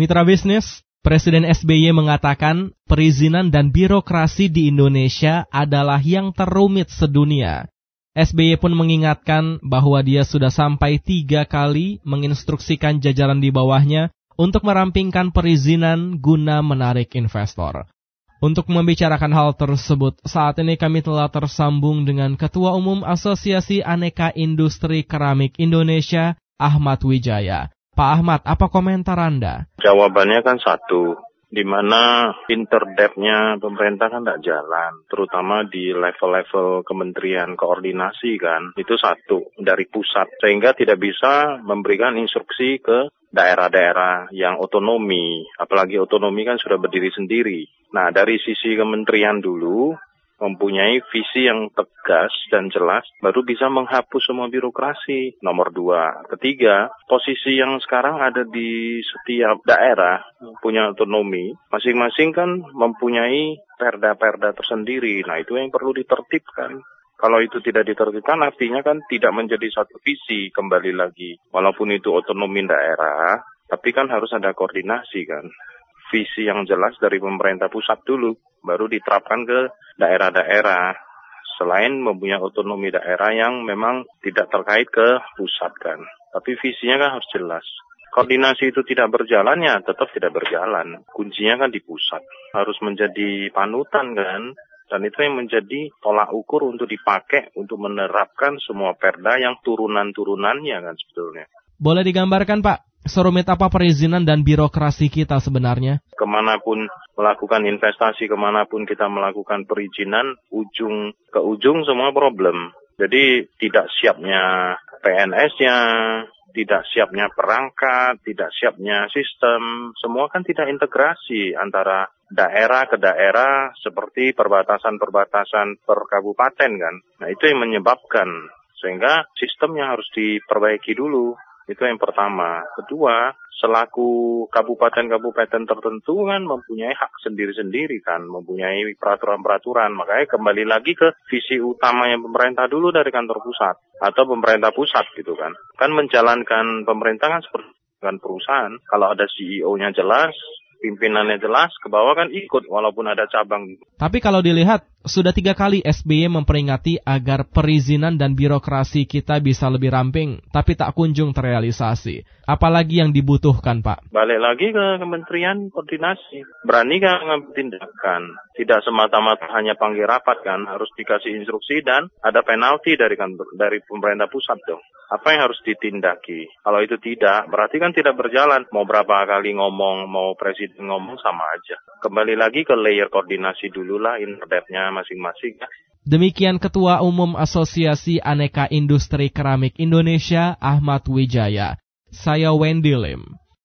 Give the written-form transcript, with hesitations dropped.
Mitra bisnis, Presiden SBY mengatakan perizinan dan birokrasi di Indonesia adalah yang terumit sedunia. SBY pun mengingatkan bahwa dia sudah sampai 3 kali menginstruksikan jajaran di bawahnya untuk merampingkan perizinan guna menarik investor. Untuk membicarakan hal tersebut, saat ini kami telah tersambung dengan Ketua Umum Asosiasi Aneka Industri Keramik Indonesia, Ahmad Wijaya. Pak Ahmad, apa komentar Anda? Jawabannya kan satu, di mana interdepth-nya pemerintah kan tidak jalan, terutama di level-level kementerian koordinasi kan, itu satu dari pusat, sehingga tidak bisa memberikan instruksi ke daerah-daerah yang otonomi, apalagi otonomi kan sudah berdiri sendiri. Nah, dari sisi kementerian dulu, mempunyai visi yang tegas dan jelas, baru bisa menghapus semua birokrasi. Nomor 2. Ketiga, posisi yang sekarang ada di setiap daerah punya otonomi, masing-masing kan mempunyai perda-perda tersendiri. Nah, itu yang perlu ditertibkan. Kalau itu tidak ditertibkan, artinya kan tidak menjadi satu visi kembali lagi. Walaupun itu otonomi daerah, tapi kan harus ada koordinasi kan. Visi yang jelas dari pemerintah pusat dulu, baru diterapkan ke daerah-daerah. Selain mempunyai otonomi daerah yang memang tidak terkait ke pusat kan. Tapi visinya kan harus jelas. Koordinasi itu tidak berjalan, ya tetap tidak berjalan. Kuncinya kan di pusat. Harus menjadi panutan kan. Dan itu yang menjadi tolak ukur untuk dipakai untuk menerapkan semua perda yang turunan-turunannya kan sebetulnya. Boleh digambarkan Pak, serumit apa perizinan dan birokrasi kita sebenarnya? Kemanapun melakukan investasi, kemanapun kita melakukan perizinan, ujung ke ujung semua problem. Jadi tidak siapnya PNS-nya, tidak siapnya perangkat, tidak siapnya sistem, semua kan tidak integrasi antara daerah ke daerah seperti perbatasan-perbatasan per kabupaten kan. Nah itu yang menyebabkan, sehingga sistemnya harus diperbaiki dulu. Itu yang pertama. Kedua, selaku kabupaten-kabupaten tertentu kan mempunyai hak sendiri-sendiri kan, mempunyai peraturan-peraturan. Makanya kembali lagi ke visi utamanya pemerintah dulu dari kantor pusat atau pemerintah pusat gitu kan. Kan menjalankan pemerintahan seperti perusahaan. Kalau ada CEO-nya jelas, pimpinannya jelas, ke bawah kan ikut walaupun ada cabang. Tapi kalau dilihat, sudah 3 kali SBY memperingati agar perizinan dan birokrasi kita bisa lebih ramping, tapi tak kunjung terrealisasi. Apalagi yang dibutuhkan, Pak? Balik lagi ke Kementerian Koordinasi. Berani kan mengambil tindakan. Tidak semata-mata hanya panggil rapat kan, harus dikasih instruksi dan ada penalti dari pemerintah pusat dong. Apa yang harus ditindaki? Kalau itu tidak, berarti kan tidak berjalan. Mau berapa kali ngomong, mau presiden ngomong sama aja. Kembali lagi ke layer koordinasi dulu lah, interdepth-nya masing-masing. Demikian Ketua Umum Asosiasi Aneka Industri Keramik Indonesia, Ahmad Wijaya. Saya Wendy Lim.